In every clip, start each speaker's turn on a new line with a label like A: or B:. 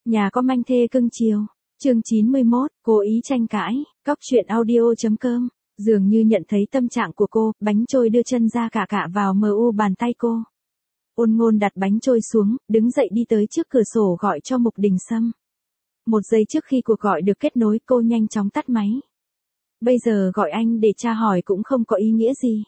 A: Nhà có manh thê cưng chiều. Chương 91, cố ý tranh cãi, cóc truyện audio.com. Dường như nhận thấy tâm trạng của cô, bánh trôi đưa chân ra cạ vào bàn tay cô. Ôn Ngôn đặt bánh trôi xuống, đứng dậy đi tới trước cửa sổ gọi cho Mục Đình Sâm. Một giây trước khi cuộc gọi được kết nối, cô nhanh chóng tắt máy. Bây giờ gọi anh để tra hỏi cũng không có ý nghĩa gì.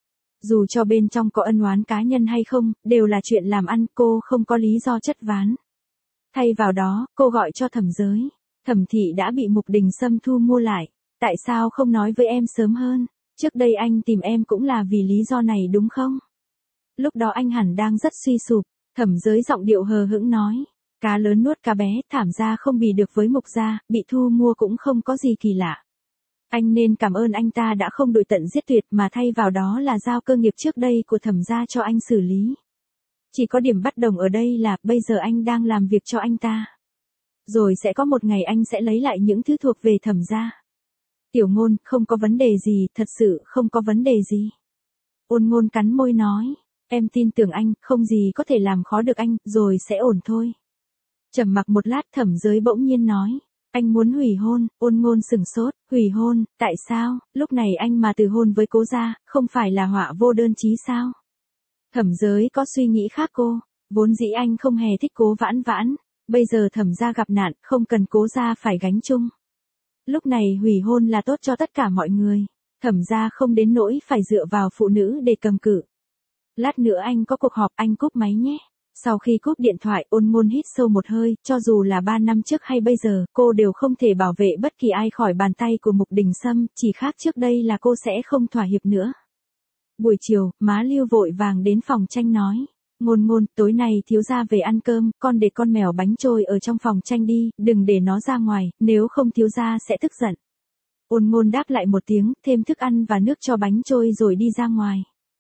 A: Dù cho bên trong có ân oán cá nhân hay không, đều là chuyện làm ăn, cô không có lý do chất ván. Thay vào đó, cô gọi cho Thẩm Giới. Thẩm thị đã bị Mục Đình Sâm thu mua lại. Tại sao không nói với em sớm hơn? Trước đây anh tìm em cũng là vì lý do này đúng không? Lúc đó anh hẳn đang rất suy sụp. Thẩm Giới giọng điệu hờ hững nói. Cá lớn nuốt cá bé, Thảm gia không bì được với Mục gia, bị thu mua cũng không có gì kỳ lạ. Anh nên cảm ơn anh ta đã không đuổi tận giết tuyệt mà thay vào đó là giao cơ nghiệp trước đây của Thẩm gia cho anh xử lý. Chỉ có điểm bất đồng ở đây là bây giờ anh đang làm việc cho anh ta. Rồi sẽ có một ngày anh sẽ lấy lại những thứ thuộc về Thẩm gia. Tiểu Ngôn, không có vấn đề gì, thật sự không có vấn đề gì. Ôn Ngôn cắn môi nói, em tin tưởng anh, không gì có thể làm khó được anh, rồi sẽ ổn thôi. Trầm mặc một lát, Thẩm Giới bỗng nhiên nói, anh muốn hủy hôn. Ôn Ngôn sửng sốt, hủy hôn, tại sao? Lúc này anh mà từ hôn với Cố gia, không phải là họa vô đơn chí sao? Thẩm Giới có suy nghĩ khác cô, vốn dĩ anh không hề thích Cố Vãn Vãn, bây giờ Thẩm gia gặp nạn, không cần Cố gia phải gánh chung. Lúc này hủy hôn là tốt cho tất cả mọi người, Thẩm gia không đến nỗi phải dựa vào phụ nữ để cầm cự. Lát nữa anh có cuộc họp, anh cúp máy nhé. Sau khi cúp điện thoại, Ôn Ngôn hít sâu một hơi, cho dù là 3 năm trước hay bây giờ, cô đều không thể bảo vệ bất kỳ ai khỏi bàn tay của Mục Đình Sâm, chỉ khác trước đây là cô sẽ không thỏa hiệp nữa. Buổi chiều, má Lưu vội vàng đến phòng tranh nói, Ngôn, tối nay thiếu gia về ăn cơm, con để con mèo bánh trôi ở trong phòng tranh đi, đừng để nó ra ngoài, nếu không thiếu gia sẽ tức giận. Ôn Ngôn đáp lại một tiếng, thêm thức ăn và nước cho bánh trôi rồi đi ra ngoài.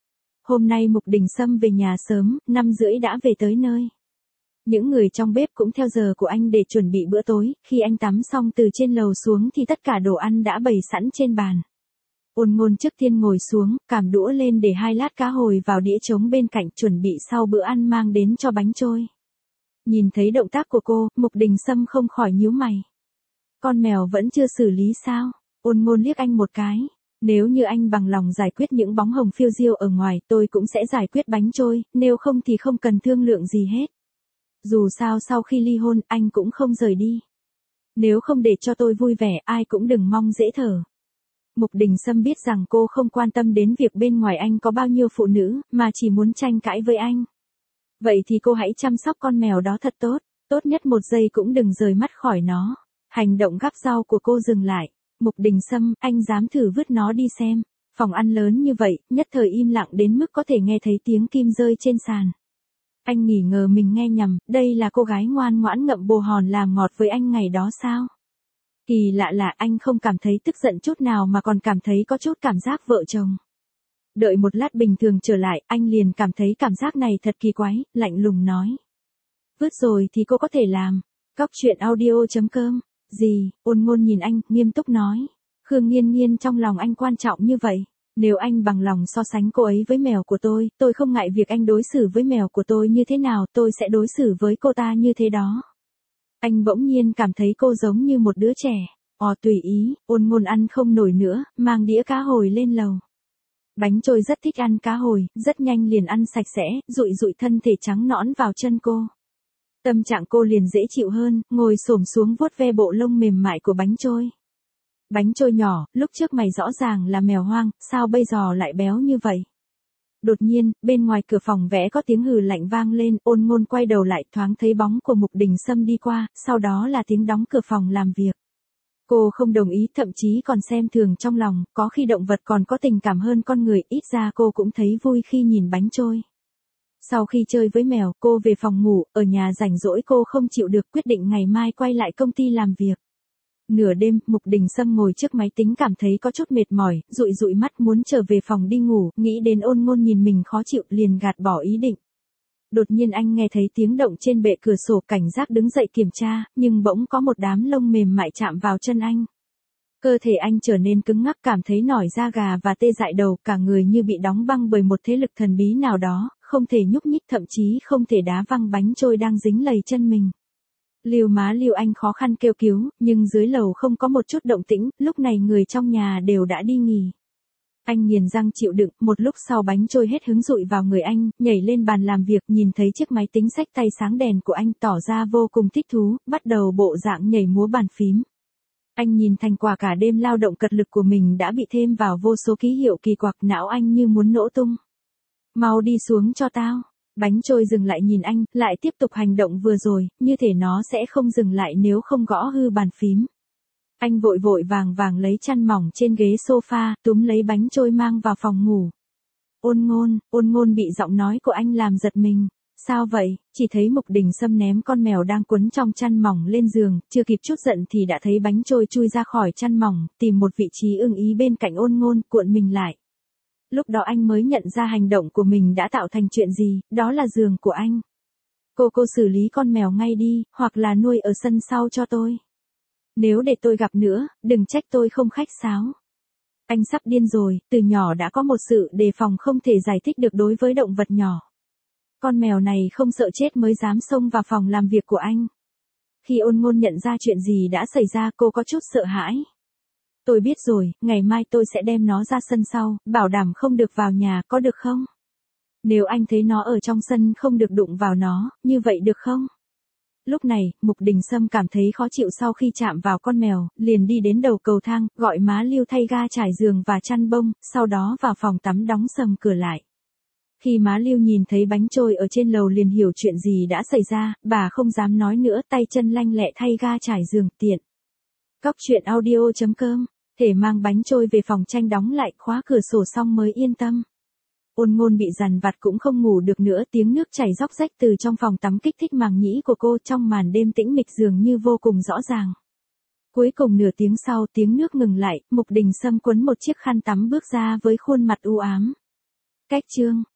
A: Hôm nay Mục Đình Sâm về nhà sớm, 5:30 đã về tới nơi. Những người trong bếp cũng theo giờ của anh để chuẩn bị bữa tối, khi anh tắm xong từ trên lầu xuống thì tất cả đồ ăn đã bày sẵn trên bàn. Ôn Ngôn trước tiên ngồi xuống, cảm đũa lên để 2 lát cá hồi vào đĩa trống bên cạnh, chuẩn bị sau bữa ăn mang đến cho bánh trôi. Nhìn thấy động tác của cô, Mục Đình Sâm không khỏi nhíu mày. Con mèo vẫn chưa xử lý sao? Ôn Ngôn liếc anh một cái. Nếu như anh bằng lòng giải quyết những bóng hồng phiêu diêu ở ngoài, tôi cũng sẽ giải quyết bánh trôi, nếu không thì không cần thương lượng gì hết. Dù sao sau khi ly hôn, anh cũng không rời đi. Nếu không để cho tôi vui vẻ, ai cũng đừng mong dễ thở. Mục Đình Sâm biết rằng cô không quan tâm đến việc bên ngoài anh có bao nhiêu phụ nữ, mà chỉ muốn tranh cãi với anh. Vậy thì cô hãy chăm sóc con mèo đó thật tốt, tốt nhất 1 giây cũng đừng rời mắt khỏi nó. Hành động gắp rau của cô dừng lại. Mục Đình Sâm, anh dám thử vứt nó đi xem. Phòng ăn lớn như vậy, nhất thời im lặng đến mức có thể nghe thấy tiếng kim rơi trên sàn. Anh nghỉ ngờ mình nghe nhầm, đây là cô gái ngoan ngoãn ngậm bồ hòn làm ngọt với anh ngày đó sao? Kỳ lạ là anh không cảm thấy tức giận chút nào mà còn cảm thấy có chút cảm giác vợ chồng. Đợi một lát bình thường trở lại, anh liền cảm thấy cảm giác này thật kỳ quái, lạnh lùng nói. Vứt rồi thì cô có thể làm. Cóc truyện audio.com. Gì? Ôn Ngôn nhìn anh, nghiêm túc nói. Khương Nghiên Nghiên trong lòng anh quan trọng như vậy. Nếu anh bằng lòng so sánh cô ấy với mèo của tôi không ngại việc anh đối xử với mèo của tôi như thế nào, tôi sẽ đối xử với cô ta như thế đó. Anh bỗng nhiên cảm thấy cô giống như một đứa trẻ. Tùy ý. Ôn Ngôn ăn không nổi nữa, mang đĩa cá hồi lên lầu. Bánh trôi rất thích ăn cá hồi, rất nhanh liền ăn sạch sẽ, dụi thân thể trắng nõn vào chân cô. Tâm trạng cô liền dễ chịu hơn, ngồi xổm xuống vuốt ve bộ lông mềm mại của bánh trôi. Bánh trôi nhỏ, lúc trước mày rõ ràng là mèo hoang, sao bây giờ lại béo như vậy? Đột nhiên, bên ngoài cửa phòng vẽ có tiếng hừ lạnh vang lên, Ôn Ngôn quay đầu lại thoáng thấy bóng của Mục Đình Sâm đi qua, sau đó là tiếng đóng cửa phòng làm việc. Cô không đồng ý, thậm chí còn xem thường trong lòng, có khi động vật còn có tình cảm hơn con người, ít ra cô cũng thấy vui khi nhìn bánh trôi. Sau khi chơi với mèo, cô về phòng ngủ, ở nhà rảnh rỗi cô không chịu được, quyết định ngày mai quay lại công ty làm việc. Nửa đêm, Mục Đình Sâm ngồi trước máy tính cảm thấy có chút mệt mỏi, dụi mắt muốn trở về phòng đi ngủ, nghĩ đến Ôn Ngôn nhìn mình khó chịu liền gạt bỏ ý định. Đột nhiên anh nghe thấy tiếng động trên bệ cửa sổ, cảnh giác đứng dậy kiểm tra, nhưng bỗng có một đám lông mềm mại chạm vào chân anh. Cơ thể anh trở nên cứng ngắc, cảm thấy nổi da gà và tê dại đầu, cả người như bị đóng băng bởi một thế lực thần bí nào đó, không thể nhúc nhích, thậm chí không thể đá văng bánh trôi đang dính lầy chân mình. Lưu anh khó khăn kêu cứu, nhưng dưới lầu không có một chút động tĩnh, lúc này người trong nhà đều đã đi nghỉ. Anh nghiền răng chịu đựng, một lúc sau bánh trôi hết hứng dụi vào người anh, nhảy lên bàn làm việc, nhìn thấy chiếc máy tính xách tay sáng đèn của anh tỏ ra vô cùng thích thú, bắt đầu bộ dạng nhảy múa bàn phím. Anh nhìn thành quả cả đêm lao động cật lực của mình đã bị thêm vào vô số ký hiệu kỳ quặc, não anh như muốn nổ tung. Mau đi xuống cho tao. Bánh trôi dừng lại nhìn anh, lại tiếp tục hành động vừa rồi, như thể nó sẽ không dừng lại nếu không gõ hư bàn phím. Anh vội vội vàng lấy chăn mỏng trên ghế sofa, túm lấy bánh trôi mang vào phòng ngủ. Ôn ngôn bị giọng nói của anh làm giật mình. Sao vậy? Chỉ thấy Mục Đình Sâm ném con mèo đang quấn trong chăn mỏng lên giường, chưa kịp chút giận thì đã thấy bánh trôi chui ra khỏi chăn mỏng, tìm một vị trí ưng ý bên cạnh Ôn ngôn, cuộn mình lại. Lúc đó anh mới nhận ra hành động của mình đã tạo thành chuyện gì, đó là giường của anh. Cô xử lý con mèo ngay đi, hoặc là nuôi ở sân sau cho tôi. Nếu để tôi gặp nữa, đừng trách tôi không khách sáo. Anh sắp điên rồi, từ nhỏ đã có một sự đề phòng không thể giải thích được đối với động vật nhỏ. Con mèo này không sợ chết mới dám xông vào phòng làm việc của anh. Khi Ôn ngôn nhận ra chuyện gì đã xảy ra, cô có chút sợ hãi. Tôi biết rồi, ngày mai tôi sẽ đem nó ra sân sau, bảo đảm không được vào nhà, có được không? Nếu anh thấy nó ở trong sân không được đụng vào nó, như vậy được không? Lúc này, Mục Đình Sâm cảm thấy khó chịu sau khi chạm vào con mèo, liền đi đến đầu cầu thang, gọi má Lưu thay ga trải giường và chăn bông, sau đó vào phòng tắm đóng sầm cửa lại. Khi má Lưu nhìn thấy bánh trôi ở trên lầu liền hiểu chuyện gì đã xảy ra, bà không dám nói nữa, tay chân lanh lẹ thay ga trải giường, tiện. Cóc truyện audio.com, thể mang bánh trôi về phòng tranh đóng lại, khóa cửa sổ xong mới yên tâm. Ôn ngôn bị dằn vặt cũng không ngủ được nữa, tiếng nước chảy róc rách từ trong phòng tắm kích thích màng nhĩ của cô, trong màn đêm tĩnh mịch dường như vô cùng rõ ràng. Cuối cùng nửa tiếng sau tiếng nước ngừng lại, Mục Đình Sâm quấn một chiếc khăn tắm bước ra với khuôn mặt u ám. Cách chương